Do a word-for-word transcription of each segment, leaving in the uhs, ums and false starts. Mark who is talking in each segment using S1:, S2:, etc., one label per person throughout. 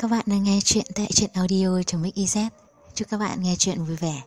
S1: các bạn đang nghe chuyện tại truyện audio.mix.iz. Chúc các bạn nghe chuyện vui vẻ.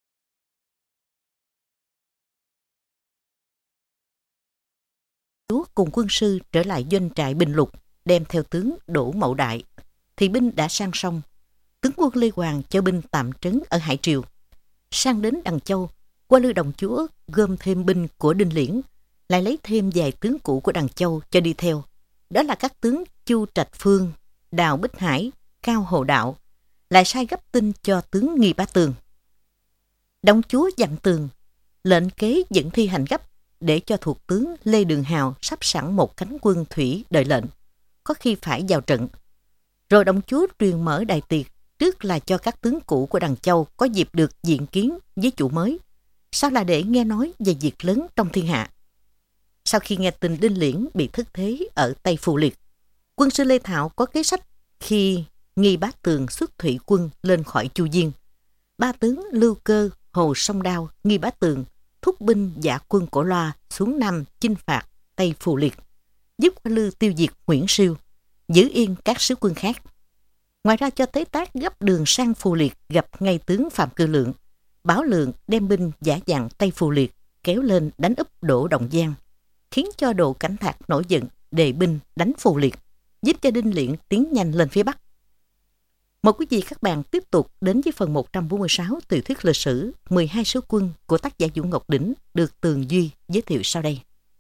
S2: Chúa cùng quân sư trở lại doanh trại Bình Lục, đem theo tướng Đỗ Mậu Đại, thì binh đã sang sông. Tướng quân Lê Hoàng cho binh tạm trấn ở Hải Triều. Sang đến Đằng Châu, Qua Lư Đồng Chúa gom thêm binh của Đinh Liễn, lại lấy thêm vài tướng cũ của Đằng Châu cho đi theo. Đó là các tướng Chu Trạch Phương, Đào Bích Hải, Cao Hồ Đạo, lại sai gấp tin cho tướng Nghi Bá Tường. Đồng Chúa dặn Tường lệnh kế dẫn thi hành gấp, để cho thuộc tướng Lê Đường Hào sắp sẵn một cánh quân thủy đợi lệnh, có khi phải vào trận. Rồi Đồng Chúa truyền mở đại tiệc, trước là cho các tướng cũ của Đằng Châu có dịp được diện kiến với chủ mới, sau là để nghe nói về việc lớn trong thiên hạ. Sau khi nghe tin Đinh Liễn bị thất thế ở Tây Phù Liệt, quân sư Lê Thảo có kế sách khi Nghi Bá Tường xuất thủy quân lên khỏi Chu Diên. Ba tướng Lưu Cơ, Hồ Song Đao, Nghi Bá Tường thúc binh dã quân Cổ Loa xuống Nam chinh phạt Tây Phù Liệt, giúp Qua Lư tiêu diệt Nguyễn Siêu, giữ yên các sứ quân khác. Ngoài ra cho Tế Tác gấp đường sang Phù Liệt gặp ngay tướng Phạm Cư Lượng, báo Lượng đem binh giả dặn Tây Phù Liệt kéo lên đánh úp Đỗ Đồng Giang, khiến cho Đỗ Cảnh Thạc nổi giận đề binh đánh Phù Liệt, giúp cho Đinh Liễn tiến nhanh lên phía Bắc. Mời quý vị các bạn tiếp tục đến với phần một trăm bốn mươi sáu tiểu thuyết lịch sử mười hai sứ quân của tác giả Vũ Ngọc Đỉnh được Tường Duy giới thiệu sau đây.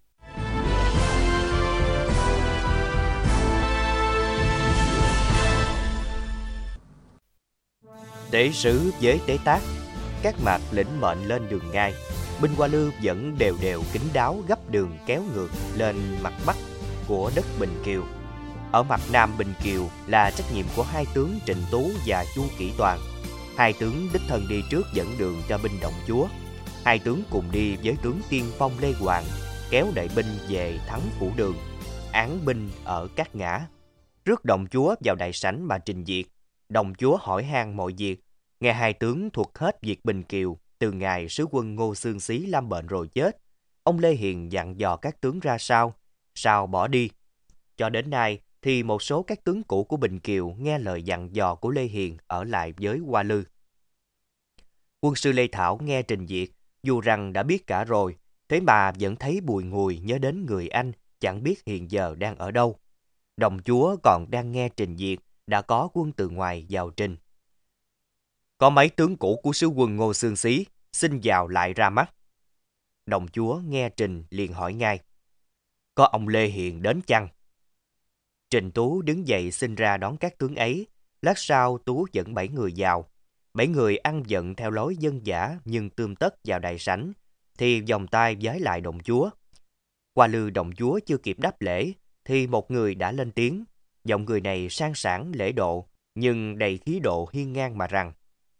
S3: Tế sứ với Tế Tác, các mạc lĩnh mệnh lên đường ngay. Binh Qua Lư vẫn đều đều kín đáo gấp đường kéo ngược lên mặt bắc của đất Bình Kiều. Ở mặt nam Bình Kiều là trách nhiệm của hai tướng Trịnh Tú và Chu Kỷ Toàn. Hai tướng đích thân đi trước dẫn đường cho binh Động Chúa. Hai tướng cùng đi với tướng tiên phong Lê Hoàng, kéo đại binh về thắng Phủ Đường, án binh ở các ngã. Rước Động Chúa vào đại sảnh mà trình việc. Động Chúa hỏi han mọi việc, nghe hai tướng thuật hết việc Bình Kiều từ ngày sứ quân Ngô Xương Xí lâm bệnh rồi chết. Ông Lê Hiền dặn dò các tướng ra sao, sao bỏ đi. Cho đến nay thì một số các tướng cũ của Bình Kiều nghe lời dặn dò của Lê Hiền ở lại với Qua Lư. Quân sư Lê Thảo nghe trình việc, dù rằng đã biết cả rồi, thế mà vẫn thấy bùi ngùi nhớ đến người anh chẳng biết hiện giờ đang ở đâu. Đồng Chúa còn đang nghe trình việc, đã có quân từ ngoài vào trình. Có mấy tướng cũ của sứ quân Ngô Xương Xí xin vào lại ra mắt. Đồng Chúa nghe trình liền hỏi ngay, có ông Lê Hiền đến chăng? Trình Tú đứng dậy xin ra đón các tướng ấy. Lát sau Tú dẫn bảy người vào. Bảy người ăn giận theo lối dân dã nhưng tươm tất vào đại sảnh, thì vòng tay vái lại Đồng Chúa. Qua Lư Đồng Chúa chưa kịp đáp lễ, thì một người đã lên tiếng. Giọng người này sang sảng lễ độ, nhưng đầy khí độ hiên ngang mà rằng,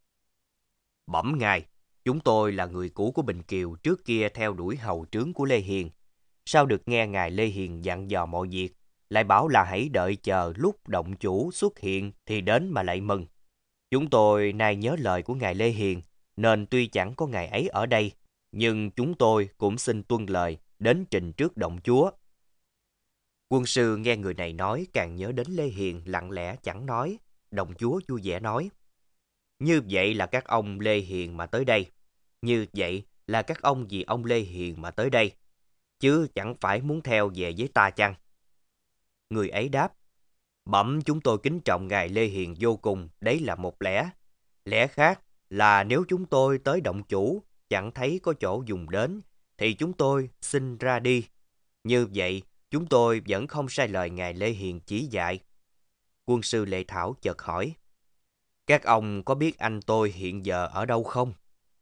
S3: bẩm ngài, chúng tôi là người cũ của Bình Kiều trước kia theo đuổi hầu trướng của Lê Hiền. Sao được nghe ngài Lê Hiền dặn dò mọi việc, lại bảo là hãy đợi chờ lúc động chủ xuất hiện thì đến mà lại mừng. Chúng tôi nay nhớ lời của ngài Lê Hiền, nên tuy chẳng có ngài ấy ở đây, nhưng chúng tôi cũng xin tuân lời đến trình trước động chúa. Quân sư nghe người này nói càng nhớ đến Lê Hiền, lặng lẽ chẳng nói. Động chúa vui vẻ nói, như vậy là các ông Lê Hiền mà tới đây. Như vậy là các ông vì ông Lê Hiền mà tới đây, chứ chẳng phải muốn theo về với ta chăng? Người ấy đáp, bẩm chúng tôi kính trọng ngài Lê Hiền vô cùng, đấy là một lẽ. Lẽ khác là nếu chúng tôi tới động chủ, chẳng thấy có chỗ dùng đến, thì chúng tôi xin ra đi. Như vậy, chúng tôi vẫn không sai lời ngài Lê Hiền chỉ dạy. Quân sư Lê Thảo chợt hỏi, các ông có biết anh tôi hiện giờ ở đâu không?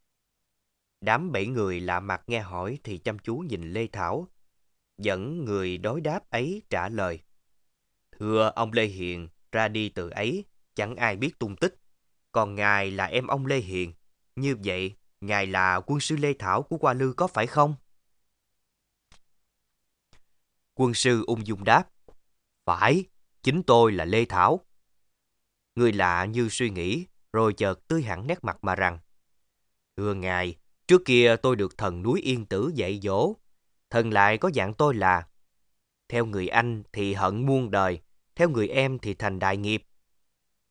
S3: Đám bảy người lạ mặt nghe hỏi thì chăm chú nhìn Lê Thảo. Dẫn người đối đáp ấy trả lời, thưa ông Lê Hiền ra đi từ ấy, chẳng ai biết tung tích. Còn ngài là em ông Lê Hiền, như vậy ngài là quân sư Lê Thảo của Qua Lư có phải không? Quân sư ung dung đáp, phải, chính tôi là Lê Thảo. Người lạ như suy nghĩ, rồi chợt tươi hẳn nét mặt mà rằng, thưa ngài, trước kia tôi được thần núi Yên Tử dạy dỗ. Thần lại có dặn tôi là, theo người anh thì hận muôn đời, theo người em thì thành đại nghiệp.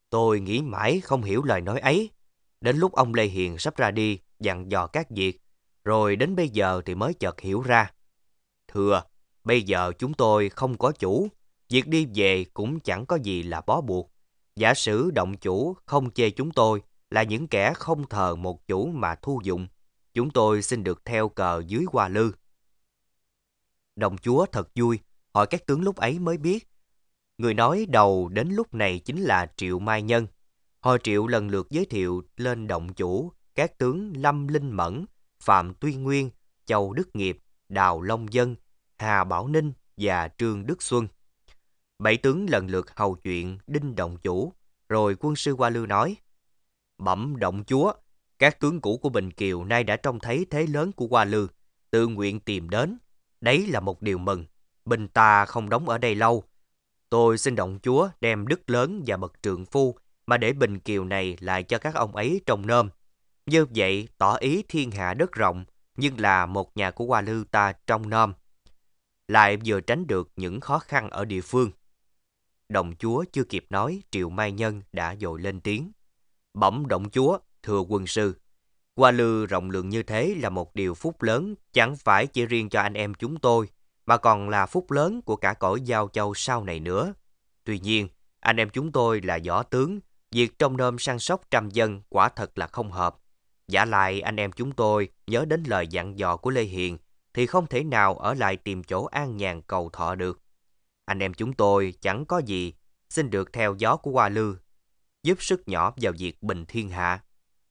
S3: Tôi nghĩ mãi không hiểu lời nói ấy. Đến lúc ông Lê Hiền sắp ra đi, dặn dò các việc, rồi đến bây giờ thì mới chợt hiểu ra. Thưa, bây giờ chúng tôi không có chủ, việc đi về cũng chẳng có gì là bó buộc. Giả sử động chủ không chê chúng tôi là những kẻ không thờ một chủ mà thu dụng, chúng tôi xin được theo cờ dưới Hoa Lư. Đồng chúa thật vui, hỏi các tướng lúc ấy mới biết. Người nói đầu đến lúc này chính là Triệu Mai Nhân. Hồi Triệu lần lượt giới thiệu lên động chủ các tướng Lâm Linh Mẫn, Phạm Tuy Nguyên, Châu Đức Nghiệp, Đào Long Dân, Hà Bảo Ninh và Trương Đức Xuân. Bảy tướng lần lượt hầu chuyện đinh động chủ, rồi quân sư Hoa Lư nói: Bẩm động chúa, các tướng cũ của Bình Kiều nay đã trông thấy thế lớn của Hoa Lư, tự nguyện tìm đến. Đấy là một điều mừng. Binh ta không đóng ở đây lâu. Tôi xin động chúa đem đức lớn và bậc trượng phu mà để Bình Kiều này lại cho các ông ấy trông nom. Như vậy tỏ ý thiên hạ đất rộng, nhưng là một nhà của Hoa Lư ta trông nom, lại vừa tránh được những khó khăn ở địa phương. Đồng chúa chưa kịp nói, Triệu Mai Nhân đã vội lên tiếng: Bẩm động chúa, thưa quân sư, Hoa Lư rộng lượng như thế là một điều phúc lớn, chẳng phải chỉ riêng cho anh em chúng tôi, mà còn là phúc lớn của cả cõi Giao Châu sau này nữa. Tuy nhiên, anh em chúng tôi là võ tướng, việc trông nom săn sóc trăm dân quả thật là không hợp. Vả lại anh em chúng tôi nhớ đến lời dặn dò của Lê Hiền, thì không thể nào ở lại tìm chỗ an nhàn cầu thọ được. Anh em chúng tôi chẳng có gì, xin được theo gió của Hoa Lư, giúp sức nhỏ vào việc bình thiên hạ.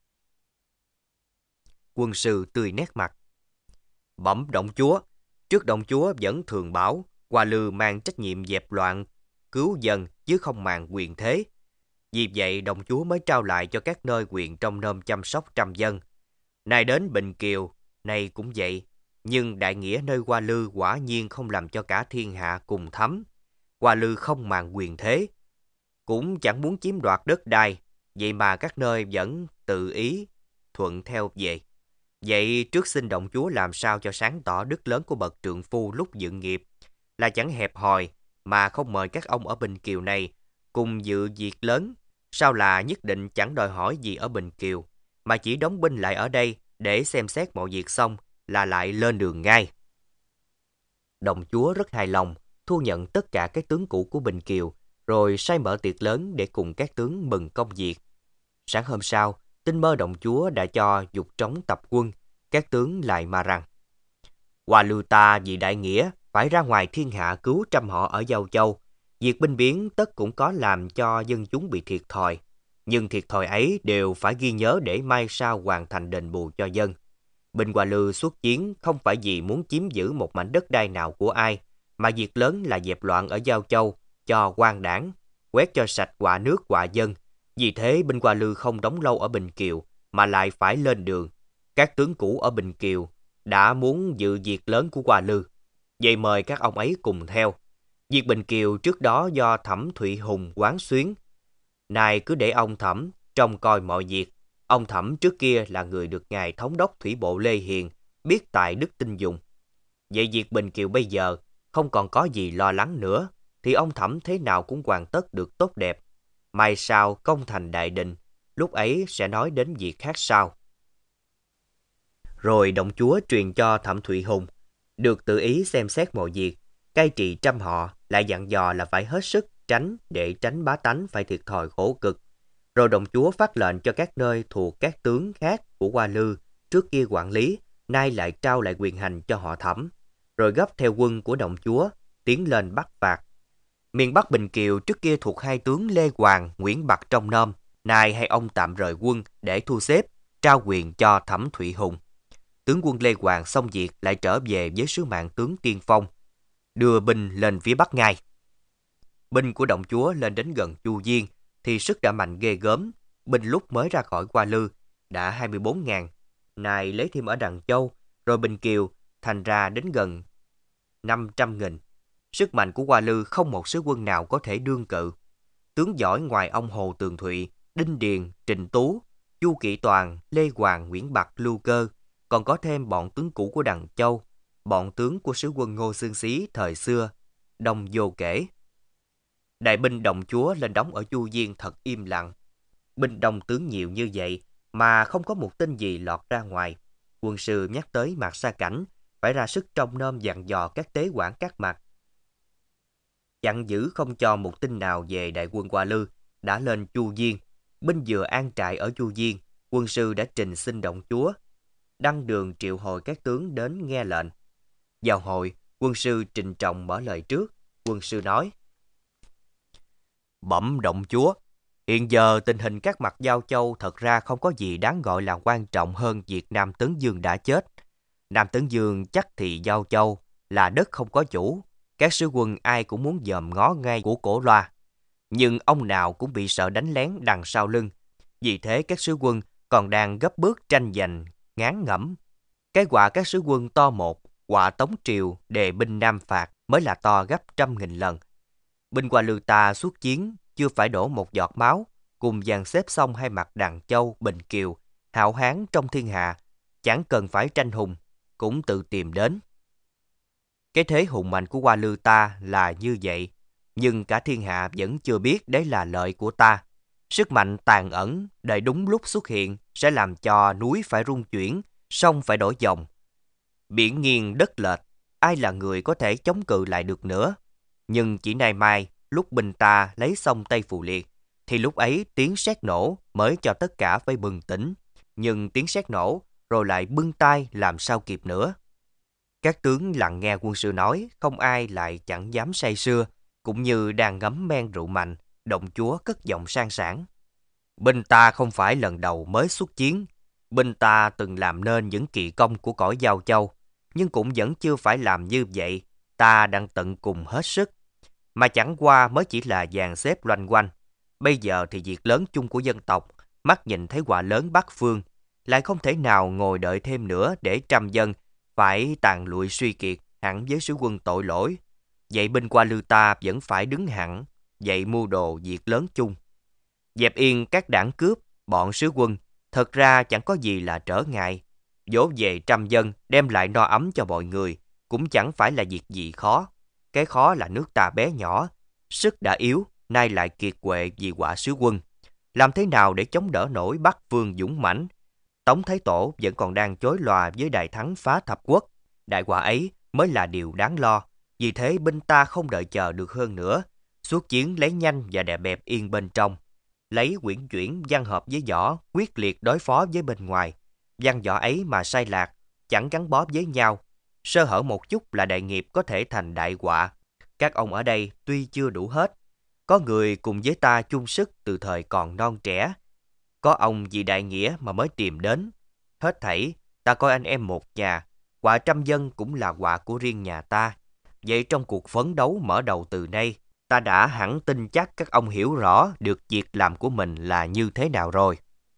S3: Quân sư tươi nét mặt: Bẩm động chúa, trước động chúa vẫn thường bảo Hoa Lư mang trách nhiệm dẹp loạn, cứu dân chứ không màng quyền thế. Vì vậy đồng chúa mới trao lại cho các nơi quyền trông nom chăm sóc trăm dân. Nay đến Bình Kiều, nay cũng vậy, nhưng đại nghĩa nơi Hoa Lư quả nhiên không làm cho cả thiên hạ cùng thấm. Hoa Lư không màng quyền thế, cũng chẳng muốn chiếm đoạt đất đai, vậy mà các nơi vẫn tự ý thuận theo về. Vậy trước xin động chúa làm sao cho sáng tỏ đức lớn của bậc trượng phu lúc dựng nghiệp, là chẳng hẹp hòi mà không mời các ông ở Bình Kiều này cùng dự việc lớn, sao là nhất định chẳng đòi hỏi gì ở Bình Kiều, mà chỉ đóng binh lại ở đây để xem xét mọi việc xong là lại lên đường ngay. Đồng chúa rất hài lòng, thu nhận tất cả các tướng cũ của Bình Kiều, rồi sai mở tiệc lớn để cùng các tướng mừng công việc. Sáng hôm sau, tin mơ động chúa đã cho dục trống tập quân, các tướng lại mà rằng: Hoa Lư ta vì đại nghĩa phải ra ngoài thiên hạ cứu trăm họ ở Giao Châu. Việc binh biến tất cũng có làm cho dân chúng bị thiệt thòi, nhưng thiệt thòi ấy đều phải ghi nhớ để mai sau hoàn thành đền bù cho dân. Binh Hoa Lư xuất chiến không phải vì muốn chiếm giữ một mảnh đất đai nào của ai, mà việc lớn là dẹp loạn ở Giao Châu cho quan đảng, quét cho sạch quạ nước quạ dân. Vì thế binh Hoa Lư không đóng lâu ở Bình Kiều mà lại phải lên đường. Các tướng cũ ở Bình Kiều đã muốn dự việc lớn của Hoa Lư, vậy mời các ông ấy cùng theo. Việc Bình Kiều trước đó do Thẩm Thụy Hùng quán xuyến, nay cứ để ông Thẩm trông coi mọi việc. Ông Thẩm trước kia là người được ngài thống đốc thủy bộ Lê Hiền biết tại đức tin dùng. Vậy việc Bình Kiều bây giờ không còn có gì lo lắng nữa, thì ông Thẩm thế nào cũng hoàn tất được tốt đẹp. Mai sau công thành đại định, lúc ấy sẽ nói đến việc khác sau. Rồi động chúa truyền cho Thẩm Thụy Hùng được tự ý xem xét mọi việc, cai trị trăm họ, lại dặn dò là phải hết sức tránh để tránh bá tánh phải thiệt thòi khổ cực. Rồi động chúa phát lệnh cho các nơi thuộc các tướng khác của Hoa Lư trước kia quản lý, nay lại trao lại quyền hành cho họ Thẩm, rồi gấp theo quân của động chúa tiến lên bắt phạt. Miền Bắc Bình Kiều trước kia thuộc hai tướng Lê Hoàng, Nguyễn Bạc trông nom, nay hay ông tạm rời quân để thu xếp, trao quyền cho Thẩm Thụy Hùng. Tướng quân Lê Hoàng xong việc lại trở về với sứ mạng tướng tiên phong, đưa binh lên phía Bắc ngay. Binh của động chúa lên đến gần Chu Diên thì sức đã mạnh ghê gớm. Binh lúc mới ra khỏi Hoa Lư đã hai mươi bốn ngàn, nay lấy thêm ở Đằng Châu, rồi Bình Kiều thành ra đến gần năm trăm nghìn. Sức mạnh của Hoa Lư không một sứ quân nào có thể đương cự. Tướng giỏi ngoài ông Hồ Tường Thụy, Đinh Điền, Trịnh Tú, Chu Kỵ Toàn, Lê Hoàng, Nguyễn Bạc, Lưu Cơ, còn có thêm bọn tướng cũ của Đằng Châu, bọn tướng của sứ quân Ngô Xương Xí thời xưa, đông vô kể. Đại binh đồng chúa lên đóng ở Chu Diên thật im lặng. Binh đông tướng nhiều như vậy mà không có một tin gì lọt ra ngoài. Quân sư nhắc tới Mạc Sa Cảnh phải ra sức trông nom dặn dò các tế quản các mặt. Chặn giữ không cho một tin nào về đại quân Hoa Lư đã lên Chu Diên. Binh vừa an trại ở Chu Diên, quân sư đã trình xin động chúa. Đăng đường triệu hồi các tướng đến nghe lệnh. Vào hội, quân sư Trình Trọng mở lời trước. Quân sư nói: Bẩm động chúa, hiện giờ tình hình các mặt giao châu thật ra không có gì đáng gọi là quan trọng hơn việc Nam Tấn Dương đã chết. Nam Tấn Dương chắc thì giao châu là đất không có chủ. Các sứ quân ai cũng muốn dòm ngó ngay của Cổ Loa. Nhưng ông nào cũng bị sợ đánh lén đằng sau lưng. Vì thế các sứ quân còn đang gấp bước tranh giành, ngán ngẩm. Cái quạ các sứ quân to một, quạ Tống Triều đề binh Nam phạt mới là to gấp trăm nghìn lần. Binh Hoa Lư ta xuất chiến chưa phải đổ một giọt máu, cùng dàn xếp xong hai mặt Đàn Châu, Bình Kiều, hạo hán trong thiên hạ, chẳng cần phải tranh hùng, cũng tự tìm đến. Cái thế hùng mạnh của Hoa Lư ta là như vậy, nhưng cả thiên hạ vẫn chưa biết đấy là lợi của ta. Sức mạnh tàn ẩn, đợi đúng lúc xuất hiện, sẽ làm cho núi phải rung chuyển, sông phải đổi dòng. Biển nghiêng đất lệch, ai là người có thể chống cự lại được nữa. Nhưng chỉ nay mai, lúc binh ta lấy xong Tây Phù Liệt, thì lúc ấy tiếng sét nổ mới cho tất cả phải bừng tỉnh. Nhưng tiếng sét nổ, rồi lại bưng tay làm sao kịp nữa. Các tướng lặng nghe quân sư nói, không ai lại chẳng dám say sưa, cũng như đang ngấm men rượu mạnh, động chúa cất giọng sang sảng. Binh ta không phải lần đầu mới xuất chiến, binh ta từng làm nên những kỳ công của cõi giao châu, nhưng cũng vẫn chưa phải làm như vậy, ta đang tận cùng hết sức. Mà chẳng qua mới chỉ là dàn xếp loanh quanh. Bây giờ thì việc lớn chung của dân tộc, mắt nhìn thấy họa lớn Bắc Phương, lại không thể nào ngồi đợi thêm nữa để trăm dân phải tàn lụi suy kiệt hẳn với sứ quân tội lỗi. Vậy binh Hoa Lư ta vẫn phải đứng hẳn, vậy mưu đồ việc lớn chung. Dẹp yên các đảng cướp, bọn sứ quân, thật ra chẳng có gì là trở ngại. Dỗ về trăm dân, đem lại no ấm cho mọi người, cũng chẳng phải là việc gì khó. Cái khó là nước ta bé nhỏ, sức đã yếu, nay lại kiệt quệ vì họa sứ quân. Làm thế nào để chống đỡ nổi Bắc Phương dũng mãnh? Tống Thái Tổ vẫn còn đang chối lòa với đại thắng phá thập quốc. Đại họa ấy mới là điều đáng lo. Vì thế binh ta không đợi chờ được hơn nữa. Xuất chiến lấy nhanh và đè bẹp yên bên trong. Lấy quyển chuyển văn hợp với võ, quyết liệt đối phó với bên ngoài. Văn võ ấy mà sai lạc, chẳng gắn bó với nhau. Sơ hở một chút là đại nghiệp có thể thành đại họa. Các ông ở đây tuy chưa đủ hết. Có người cùng với ta chung sức từ thời còn non trẻ. Có ông vì đại nghĩa mà mới tìm đến. Hết thảy, ta coi anh em một nhà. Họa trăm dân cũng là họa của riêng nhà ta. Vậy trong cuộc phấn đấu mở đầu từ nay, ta đã hẳn tin chắc các ông hiểu rõ được việc làm của mình là như thế nào rồi.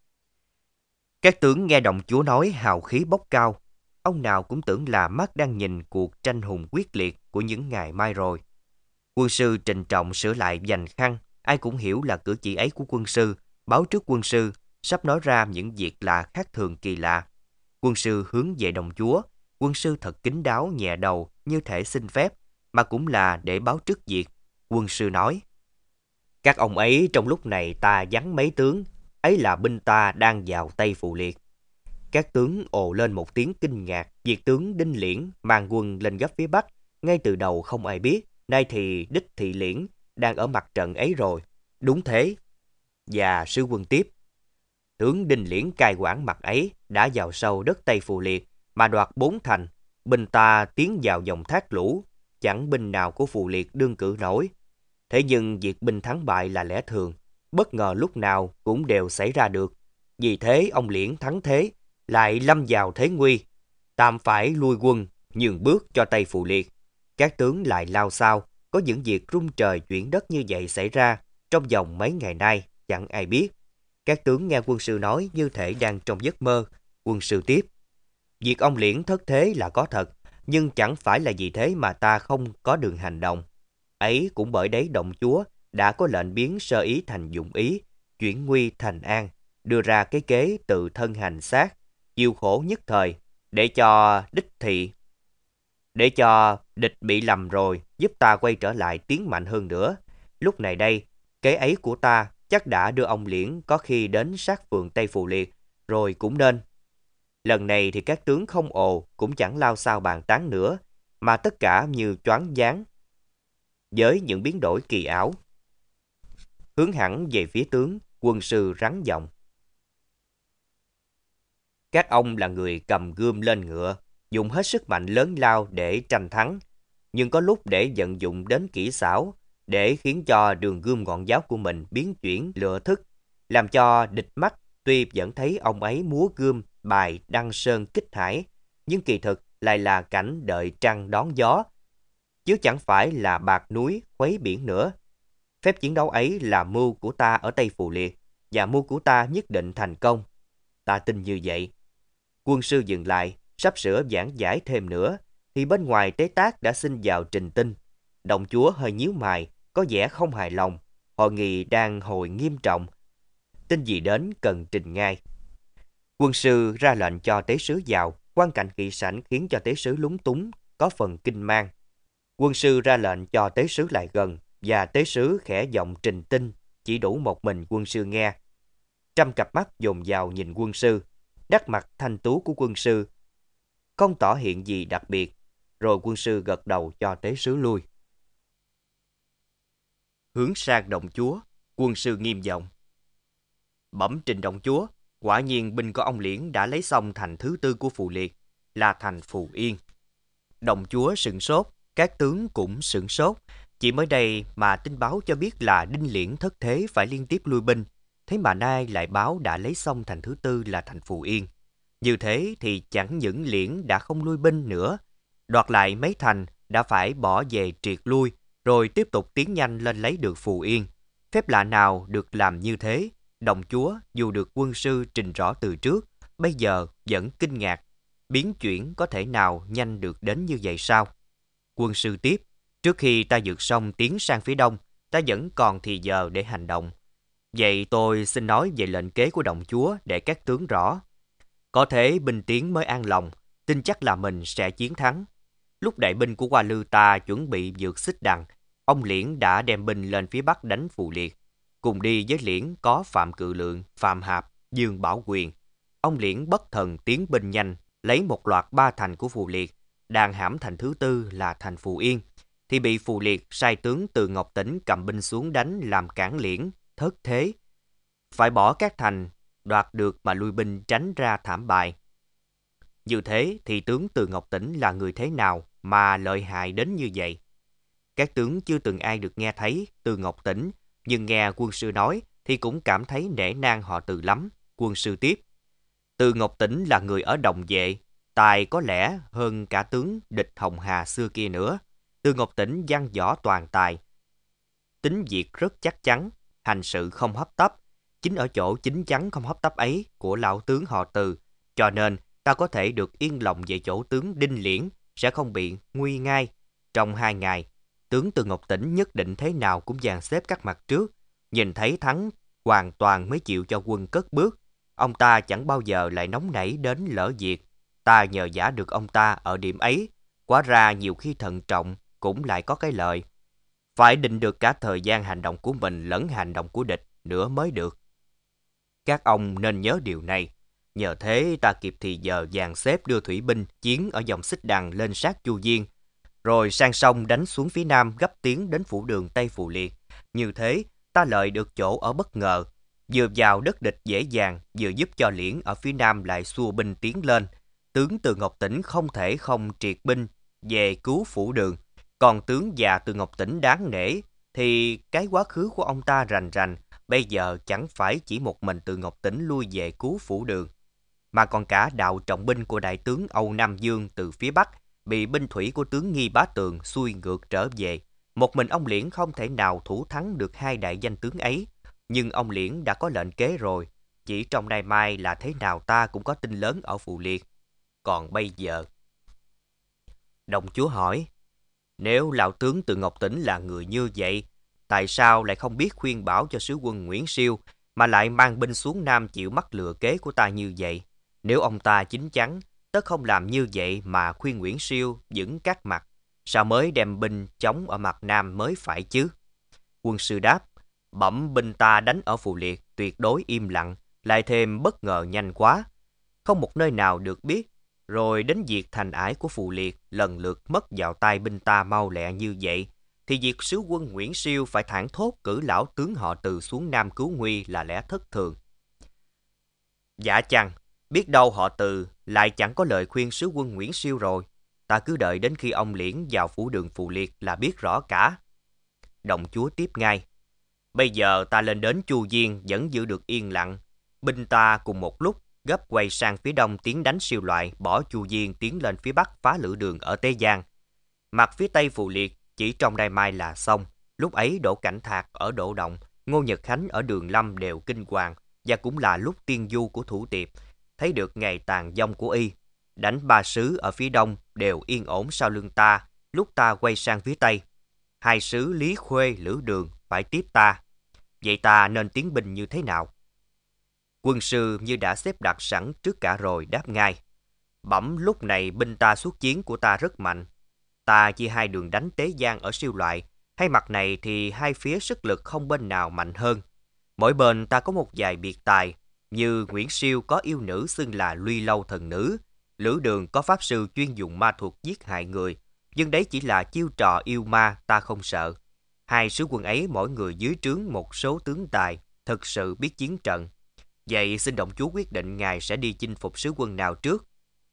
S3: Các tướng nghe đồng chúa nói hào khí bốc cao. Ông nào cũng tưởng là mắt đang nhìn cuộc tranh hùng quyết liệt của những ngày mai rồi. Quân sư Trình Trọng sửa lại vành khăn. Ai cũng hiểu là cử chỉ ấy của quân sư, báo trước quân sư, sắp nói ra những việc là khác thường kỳ lạ. Quân sư hướng về đồng chúa. Quân sư thật kín đáo nhẹ đầu như thể xin phép, mà cũng là để báo trước việc. Quân sư nói: Các ông ấy trong lúc này ta vắng mấy tướng, ấy là binh ta đang vào Tây Phù Liệt. Các tướng ồ lên một tiếng kinh ngạc. Việc tướng Đinh Liễn mang quân lên gấp phía Bắc, ngay từ đầu không ai biết. Nay thì đích thị Liễn đang ở mặt trận ấy rồi. Đúng thế. Và sứ quân tiếp: Tướng Đinh Liễn cai quản mặt ấy đã vào sâu đất Tây Phù Liệt mà đoạt bốn thành. Binh ta tiến vào dòng thác lũ, chẳng binh nào của Phù Liệt đương cự nổi. Thế nhưng việc binh thắng bại là lẽ thường, bất ngờ lúc nào cũng đều xảy ra được. Vì thế ông Liễn thắng thế, lại lâm vào thế nguy, tạm phải lui quân, nhường bước cho Tây Phù Liệt. Các tướng lại lao sao, có những việc rung trời chuyển đất như vậy xảy ra trong vòng mấy ngày nay, chẳng ai biết. Các tướng nghe quân sư nói như thể đang trong giấc mơ. Quân sư tiếp: Việc ông Liễn thất thế là có thật, nhưng chẳng phải là vì thế mà ta không có đường hành động. Ấy cũng bởi đấy động chúa đã có lệnh biến sơ ý thành dụng ý, chuyển nguy thành an, đưa ra cái kế tự thân hành sát, chịu khổ nhất thời, để cho đích thị, để cho địch bị lầm rồi, giúp ta quay trở lại tiến mạnh hơn nữa. Lúc này đây, kế ấy của ta chắc đã đưa ông Liễn có khi đến sát phường Tây Phù Liệt, rồi cũng nên. Lần này thì các tướng không ồ, cũng chẳng lao sao bàn tán nữa, mà tất cả như choáng váng với những biến đổi kỳ ảo. Hướng hẳn về phía tướng, quân sư rắn giọng: Các ông là người cầm gươm lên ngựa, dùng hết sức mạnh lớn lao để tranh thắng, nhưng có lúc để vận dụng đến kỹ xảo, để khiến cho đường gươm ngọn giáo của mình biến chuyển lựa thức, làm cho địch mắt tuy vẫn thấy ông ấy múa gươm bài đăng sơn kích hải, nhưng kỳ thực lại là cảnh đợi trăng đón gió, chứ chẳng phải là bạc núi khuấy biển nữa. Phép chiến đấu ấy là mưu của ta ở Tây Phù Liệt, và mưu của ta nhất định thành công. Ta tin như vậy. Quân sư dừng lại, sắp sửa giảng giải thêm nữa, thì bên ngoài Tế Tác đã xin vào trình tin. Đồng chúa hơi nhíu mày, có vẻ không hài lòng. Hội nghị đang hồi nghiêm trọng. Tin gì đến cần trình ngay. Quân sư ra lệnh cho tế sứ vào. Quang cảnh kỵ sảnh khiến cho tế sứ lúng túng, có phần kinh mang. Quân sư ra lệnh cho tế sứ lại gần, và tế sứ khẽ giọng trình tin, chỉ đủ một mình quân sư nghe. Trăm cặp mắt dồn vào nhìn quân sư. Nét mặt thanh tú của quân sư không tỏ hiện gì đặc biệt, rồi quân sư gật đầu cho tế sứ lui. Hướng sang đồng chúa, quân sư nghiêm giọng: Bẩm trình đồng chúa, quả nhiên binh của ông Liễn đã lấy xong thành thứ tư của Phù Liệt, là thành Phù Yên. Đồng chúa sửng sốt, các tướng cũng sửng sốt. Chỉ mới đây mà tin báo cho biết là Đinh Liễn thất thế phải liên tiếp lui binh, thế mà nay lại báo đã lấy xong thành thứ tư là thành Phù Yên. Như thế thì chẳng những Liễn đã không lui binh nữa, đoạt lại mấy thành đã phải bỏ về triệt lui, rồi tiếp tục tiến nhanh lên lấy được Phù Yên. Phép lạ nào được làm như thế? Đồng chúa dù được quân sư trình rõ từ trước, bây giờ vẫn kinh ngạc. Biến chuyển có thể nào nhanh được đến như vậy sao? Quân sư tiếp: Trước khi ta vượt sông tiến sang phía đông, ta vẫn còn thì giờ để hành động. Vậy tôi xin nói về lệnh kế của đồng chúa để các tướng rõ. Có thể binh tiến mới an lòng, tin chắc là mình sẽ chiến thắng. Lúc đại binh của Hoa Lư ta chuẩn bị vượt Xích Đằng, ông Liễn đã đem binh lên phía bắc đánh Phù Liệt. Cùng đi với Liễn có Phạm Cự Lượng, Phạm Hạp, Dương Bảo Quyền. Ông Liễn bất thần tiến binh nhanh, lấy một loạt ba thành của Phù Liệt, đang hãm thành thứ tư là thành Phù Yên, thì bị Phù Liệt sai tướng từ Ngọc Tỉnh cầm binh xuống đánh làm cản Liễn, thất thế. Phải bỏ các thành đoạt được mà lui binh tránh ra thảm bại. Như thế thì tướng từ Ngọc Tỉnh là người thế nào mà lợi hại đến như vậy? Các tướng chưa từng ai được nghe thấy từ Ngọc Tỉnh, nhưng nghe quân sư nói thì cũng cảm thấy nể nang họ Từ lắm. Quân sư tiếp: Từ Ngọc Tỉnh là người ở Đồng Vệ, tài có lẽ hơn cả tướng địch Hồng Hà xưa kia nữa. Từ Ngọc Tỉnh văn võ toàn tài, tính việc rất chắc chắn, hành sự không hấp tấp. Chính ở chỗ chính chắn không hấp tấp ấy của lão tướng họ Từ, cho nên ta có thể được yên lòng về chỗ tướng Đinh Liễn sẽ không bị nguy ngai. Trong hai ngày, tướng Từ Ngọc Tỉnh nhất định thế nào cũng dàn xếp các mặt trước, nhìn thấy thắng hoàn toàn mới chịu cho quân cất bước. Ông ta chẳng bao giờ lại nóng nảy đến lỡ việc. Ta nhờ vả được ông ta ở điểm ấy, quả ra nhiều khi thận trọng cũng lại có cái lợi. Phải định được cả thời gian hành động của mình lẫn hành động của địch nữa mới được. Các ông nên nhớ điều này. Nhờ thế ta kịp thì giờ dàn xếp đưa thủy binh chiến ở dòng Xích Đằng lên sát Chu Diên, rồi sang sông đánh xuống phía nam gấp tiến đến phủ đường Tây Phù Liệt. Như thế ta lợi được chỗ ở bất ngờ, vừa vào đất địch dễ dàng, vừa giúp cho Liễn ở phía nam lại xua binh tiến lên. Tướng Từ Ngọc Tỉnh không thể không triệt binh về cứu phủ đường. Còn tướng già Từ Ngọc Tỉnh đáng nể thì cái quá khứ của ông ta rành rành, bây giờ chẳng phải chỉ một mình Từ Ngọc Tỉnh lui về cứu phủ đường, mà còn cả đạo trọng binh của đại tướng Âu Nam Dương từ phía bắc bị binh thủy của tướng Nghi Bá Tường xuôi ngược trở về. Một mình ông Liễn không thể nào thủ thắng được hai đại danh tướng ấy, nhưng ông Liễn đã có lệnh kế rồi. Chỉ trong nay mai là thế nào ta cũng có tin lớn ở Phù Liệt. Còn bây giờ... Đồng chúa hỏi: Nếu lão tướng Từ Ngọc Tỉnh là người như vậy, tại sao lại không biết khuyên bảo cho sứ quân Nguyễn Siêu, mà lại mang binh xuống Nam chịu mắc lừa kế của ta như vậy? Nếu ông ta chín chắn, tất không làm như vậy mà khuyên Nguyễn Siêu vững các mặt, sao mới đem binh chống ở mặt Nam mới phải chứ? Quân sư đáp, bẩm binh ta đánh ở Phù Liệt tuyệt đối im lặng, lại thêm bất ngờ nhanh quá. Không một nơi nào được biết, rồi đến việc thành ải của Phù Liệt lần lượt mất vào tay binh ta mau lẹ như vậy, thì việc sứ quân Nguyễn Siêu phải thảng thốt cử lão tướng họ Từ xuống Nam cứu nguy là lẽ thất thường. Dạ chăng, biết đâu họ Từ lại chẳng có lời khuyên sứ quân Nguyễn Siêu rồi. Ta cứ đợi đến khi ông Liễn vào phủ đường Phù Liệt là biết rõ cả. Đồng chúa tiếp ngay. Bây giờ ta lên đến Chu Diên vẫn giữ được yên lặng. Binh ta cùng một lúc gấp quay sang phía đông tiến đánh Siêu Loại, bỏ Chu Diên tiến lên phía bắc phá Lữ Đường ở Tế Giang. Mặt phía tây Phù Liệt chỉ trong đêm mai là xong. Lúc ấy Đỗ Cảnh Thạc ở Đỗ Động, Ngô Nhật Khánh ở Đường Lâm đều kinh hoàng, và cũng là lúc tiên du của Thủ Tiệp, thấy được ngày tàn vong của y. Đánh ba sứ ở phía đông đều yên ổn sau lưng ta, lúc ta quay sang phía tây. Hai sứ Lý Khuê, Lữ Đường phải tiếp ta. Vậy ta nên tiến binh như thế nào? Quân sư như đã xếp đặt sẵn trước cả rồi đáp ngay. Bẩm lúc này binh ta xuất chiến của ta rất mạnh. Ta chia hai đường đánh Tế Giang ở Siêu Loại. Hai mặt này thì hai phía sức lực không bên nào mạnh hơn. Mỗi bên ta có một vài biệt tài, như Nguyễn Siêu có yêu nữ xưng là Luy Lâu Thần Nữ, Lữ Đường có pháp sư chuyên dùng ma thuật giết hại người, nhưng đấy chỉ là chiêu trò yêu ma, ta không sợ. Hai sứ quân ấy mỗi người dưới trướng một số tướng tài, thực sự biết chiến trận. Vậy xin đồng chúa quyết định ngài sẽ đi chinh phục sứ quân nào trước?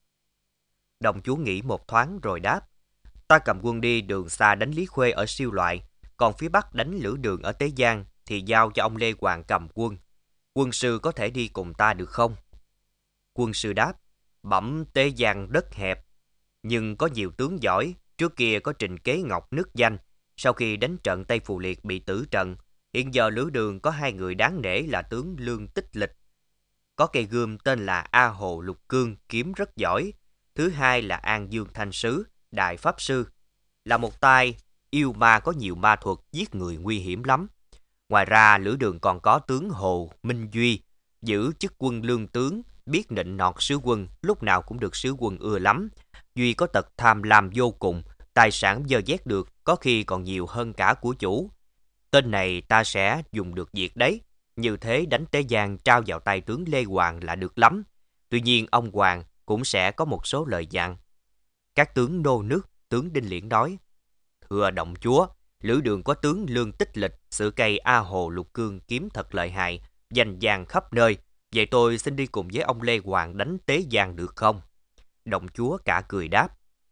S3: Đồng chúa nghĩ một thoáng rồi đáp, ta cầm quân đi đường xa đánh Lý Khuê ở Siêu Loại, còn phía bắc đánh Lữ Đường ở Tế Giang thì giao cho ông Lê Hoàng cầm quân. Quân sư có thể đi cùng ta được không? Quân sư đáp, bẩm Tế Giang đất hẹp, nhưng có nhiều tướng giỏi. Trước kia có Trình Kế Ngọc nức danh, sau khi đánh trận Tây Phù Liệt bị tử trận. Hiện giờ Lữ Đường có hai người đáng nể là tướng Lương Tích Lịch. Có cây gươm tên là A Hồ Lục Cương, kiếm rất giỏi. Thứ hai là An Dương Thanh Sứ, đại pháp sư, là một tay yêu ma có nhiều ma thuật giết người nguy hiểm lắm. Ngoài ra Lữ Đường còn có tướng Hồ Minh Duy, giữ chức quân lương tướng, biết nịnh nọt sứ quân, lúc nào cũng được sứ quân ưa lắm. Duy có tật tham lam vô cùng, tài sản dơ dét được, có khi còn nhiều hơn cả của chủ. Tên này ta sẽ dùng được việc đấy. Như thế đánh Tế Giang trao vào tay tướng Lê Hoàng là được lắm. Tuy nhiên ông Hoàng cũng sẽ có một số lời dặn. Các tướng nô nước, tướng Đinh Liễn nói, thưa đồng chúa, Lữ Đường có tướng Lương Tích Lịch, sử cây A Hồ Lục Cương kiếm thật lợi hại, danh vang khắp nơi. Vậy tôi xin đi cùng với ông Lê Hoàng đánh Tế Giang được không? Đồng chúa cả cười đáp,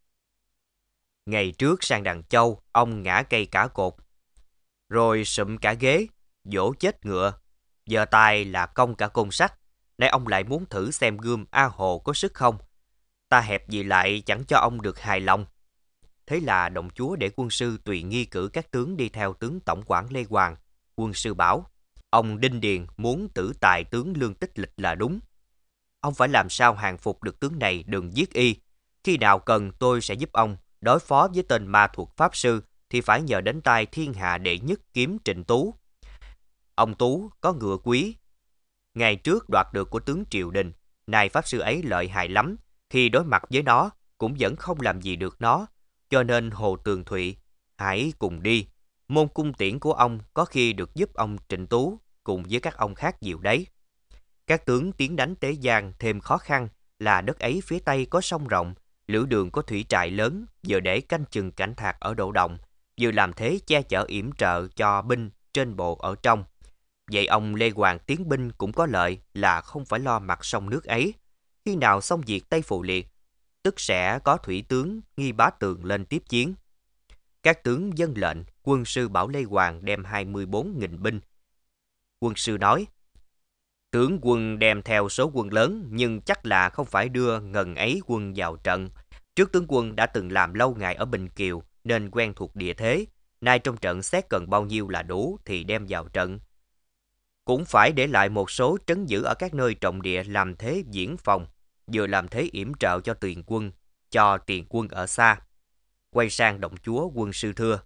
S3: ngày trước sang Đằng Châu, ông ngã cây cả cột, rồi sụm cả ghế, dỗ chết ngựa. Giờ tài là công cả côn sắt, nay ông lại muốn thử xem gươm A Hồ có sức không? Ta hẹp gì lại chẳng cho ông được hài lòng. Thế là đồng chúa để quân sư tùy nghi cử các tướng đi theo tướng tổng quản Lê Hoàng. Quân sư bảo, ông Đinh Điền muốn tử tài tướng Lương Tích Lịch là đúng. Ông phải làm sao hàng phục được tướng này, đừng giết y. Khi nào cần tôi sẽ giúp ông. Đối phó với tên ma thuật pháp sư thì phải nhờ đến tay thiên hạ đệ nhất kiếm Trịnh Tú. Ông Tú có ngựa quý, ngày trước đoạt được của tướng Triều Đình. Này pháp sư ấy lợi hại lắm, khi đối mặt với nó cũng vẫn không làm gì được nó. Cho nên Hồ Tường Thụy, hãy cùng đi. Môn cung tiễn của ông có khi được giúp ông Trịnh Tú cùng với các ông khác nhiều đấy. Các tướng tiến đánh Tế Giang thêm khó khăn là đất ấy phía tây có sông rộng, Lữ Đường có thủy trại lớn, vừa để canh chừng Cảnh Thạc ở Đỗ Động, vừa làm thế che chở yểm trợ cho binh trên bộ ở trong. Vậy ông Lê Hoàng tiến binh cũng có lợi là không phải lo mặt sông nước ấy. Khi nào xong việc Tây Phù Liệt, tức sẽ có thủy tướng Nghi Bá Tường lên tiếp chiến. Các tướng dân lệnh, quân sư bảo Lê Hoàng đem hai mươi bốn nghìn binh. Quân sư nói, tướng quân đem theo số quân lớn, nhưng chắc là không phải đưa ngần ấy quân vào trận. Trước tướng quân đã từng làm lâu ngày ở Bình Kiều, nên quen thuộc địa thế. Nay trong trận xét cần bao nhiêu là đủ thì đem vào trận. Cũng phải để lại một số trấn giữ ở các nơi trọng địa làm thế diễn phòng, vừa làm thế yểm trợ cho tiền quân, cho tiền quân ở xa. Quay sang động chúa, quân sư thưa,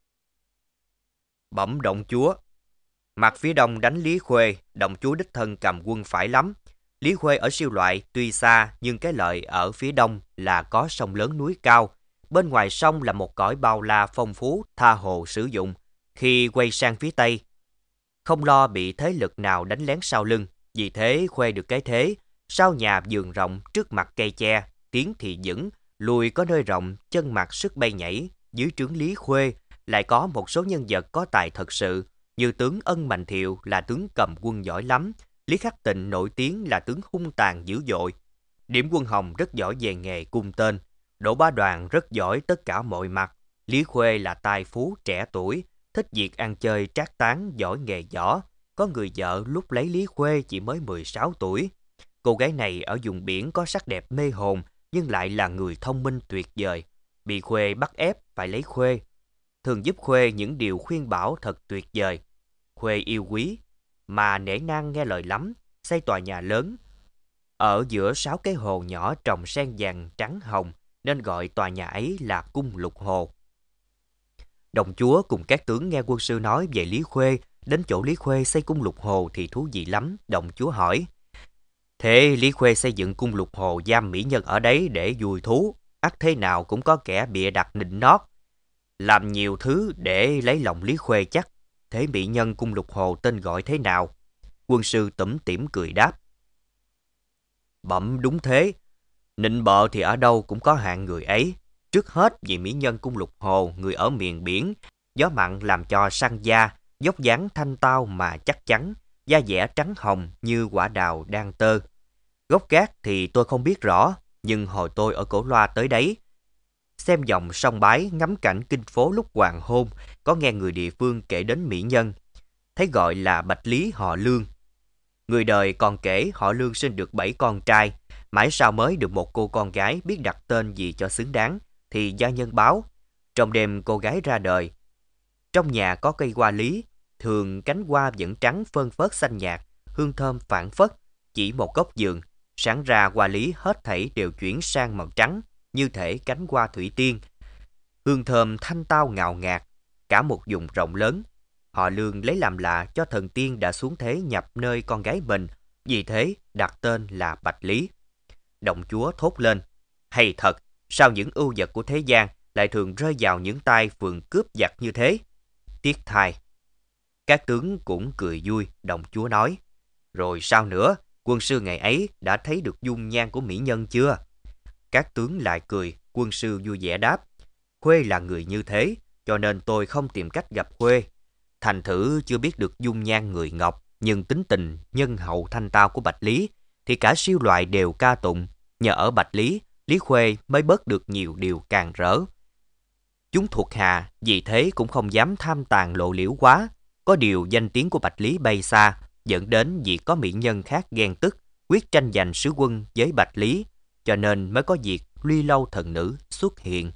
S3: bẩm động chúa, mặt phía đông đánh Lý Khuê, động chúa đích thân cầm quân phải lắm. Lý Khuê ở Siêu Loại tuy xa, nhưng cái lợi ở phía đông là có sông lớn núi cao. Bên ngoài sông là một cõi bao la phong phú, tha hồ sử dụng. khi quay sang phía Tây, không lo bị thế lực nào đánh lén sau lưng. Vì thế khoe được cái thế, sau nhà vườn rộng, trước mặt cây che, tiến thì vững, lùi có nơi rộng, chân mặt sức bay nhảy. Dưới trướng Lý Khuê lại có một số nhân vật có tài thật sự, như tướng Ân Mạnh Thiệu là tướng cầm quân giỏi lắm, Lý Khắc Tịnh nổi tiếng là tướng hung tàn dữ dội, Điểm Quân Hồng rất giỏi về nghề cung tên, Đỗ Bá Đoàn rất giỏi tất cả mọi mặt, Lý Khuê là tài phú trẻ tuổi, thích việc ăn chơi trác tán, giỏi nghề võ. Có người vợ lúc lấy Lý Khuê chỉ mới mười sáu tuổi. Cô gái này ở vùng biển có sắc đẹp mê hồn, nhưng lại là người thông minh tuyệt vời. Bị Khuê bắt ép phải lấy Khuê, thường giúp Khuê những điều khuyên bảo thật tuyệt vời. Khuê yêu quý, mà nể nang nghe lời lắm, xây tòa nhà lớn ở giữa sáu cái hồ nhỏ trồng sen vàng trắng hồng, nên gọi tòa nhà ấy là Cung Lục Hồ. Đồng chúa cùng các tướng nghe quân sư nói về Lý Khuê, đến chỗ Lý Khuê xây cung Lục Hồ thì thú vị lắm. Đồng chúa hỏi: thế Lý Khuê xây dựng cung Lục Hồ giam mỹ nhân ở đấy để vui thú, ắt thế nào cũng có kẻ bịa đặt nịnh nót, làm nhiều thứ để lấy lòng Lý Khuê chắc. Thế mỹ nhân cung Lục Hồ tên gọi thế nào? Quân sư tủm tỉm cười đáp: bẩm đúng thế, nịnh bợ thì ở đâu cũng có hạng người ấy. Trước hết vì mỹ nhân cung Lục Hồ, người ở miền biển, gió mặn làm cho săn da, dốc dáng thanh tao mà chắc chắn, da dẻ trắng hồng như quả đào đang tơ. Gốc gác thì tôi không biết rõ, nhưng hồi tôi ở Cổ Loa tới đấy, xem dòng sông Bái, ngắm cảnh kinh phố lúc hoàng hôn, có nghe người địa phương kể đến mỹ nhân, thấy gọi là Bạch Lý họ Lương. Người đời còn kể họ Lương sinh được bảy con trai, mãi sau mới được một cô con gái biết đặt tên gì cho xứng đáng, thì gia nhân báo, trong đêm cô gái ra đời. Trong nhà có cây hoa lý, thường cánh hoa vẫn trắng phơn phớt xanh nhạt, hương thơm phảng phất, chỉ một góc giường, sáng ra hoa lý hết thảy đều chuyển sang màu trắng, như thể cánh hoa thủy tiên. Hương thơm thanh tao ngào ngạt, cả một vùng rộng lớn. Họ Lương lấy làm lạ cho thần tiên đã xuống thế nhập nơi con gái mình, vì thế đặt tên là Bạch Lý. Đồng chúa thốt lên: hay thật, sao những ưu vật của thế gian lại thường rơi vào những tay phường cướp giặc như thế? Tiếc thay. Các tướng cũng cười vui. Đồng chúa nói: rồi sao nữa, quân sư ngày ấy đã thấy được dung nhan của mỹ nhân chưa? Các tướng lại cười. Quân sư vui vẻ đáp: Khuê là người như thế, cho nên tôi không tìm cách gặp Khuê. Thành thử chưa biết được dung nhan người ngọc, nhưng tính tình nhân hậu thanh tao của Bạch Lý thì cả siêu loại đều ca tụng. Nhờ ở Bạch Lý, Lý Khuê mới bớt được nhiều điều càng rỡ. Chúng thuộc hạ vì thế cũng không dám tham tàn lộ liễu quá. Có điều danh tiếng của Bạch Lý bay xa, dẫn đến việc có mỹ nhân khác ghen tức, quyết tranh giành sứ quân với Bạch Lý, cho nên mới có việc Ly Lâu thần nữ xuất hiện.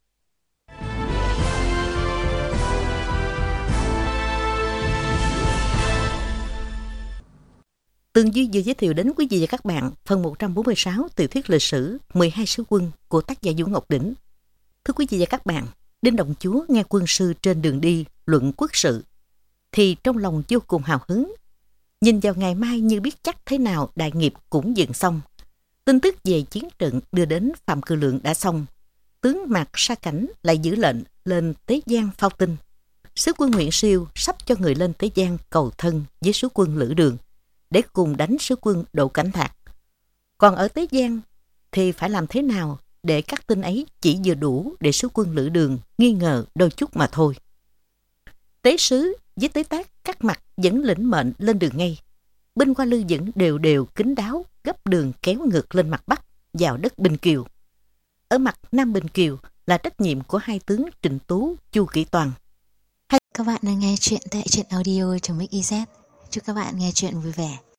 S2: Tường Duy vừa giới thiệu đến quý vị và các bạn phần một trăm bốn mươi sáu tiểu thuyết lịch sử mười hai sứ quân của tác giả Vũ Ngọc Đỉnh. Thưa quý vị và các bạn, Đinh Đồng Chúa nghe quân sư trên đường đi luận quốc sự, thì trong lòng vô cùng hào hứng. Nhìn vào ngày mai như biết chắc thế nào đại nghiệp cũng dựng xong. Tin tức về chiến trận đưa đến Phạm Cừ Lượng đã xong. Tướng Mạc Sa Cảnh lại giữ lệnh lên Tế Giang phao tin. Sứ quân Nguyễn Siêu sắp cho người lên Tế Giang cầu thân với sứ quân Lữ Đường để cùng đánh sứ quân Đỗ Cảnh Thạc. Còn ở Tế Giang thì phải làm thế nào để các tin ấy chỉ vừa đủ để sứ quân Lữ Đường nghi ngờ đôi chút mà thôi. Tế sứ với tế tác các mặt vẫn lĩnh mệnh lên đường ngay. Binh Hoa Lư vẫn đều đều kín đáo gấp đường kéo ngược lên mặt Bắc vào đất Bình Kiều. Ở mặt Nam Bình Kiều là trách nhiệm của hai tướng Trịnh Tú, Chu Kỷ Toàn.
S1: Các bạn đang nghe chuyện tại truyện audio.mixyz. Chúc các bạn nghe chuyện vui vẻ.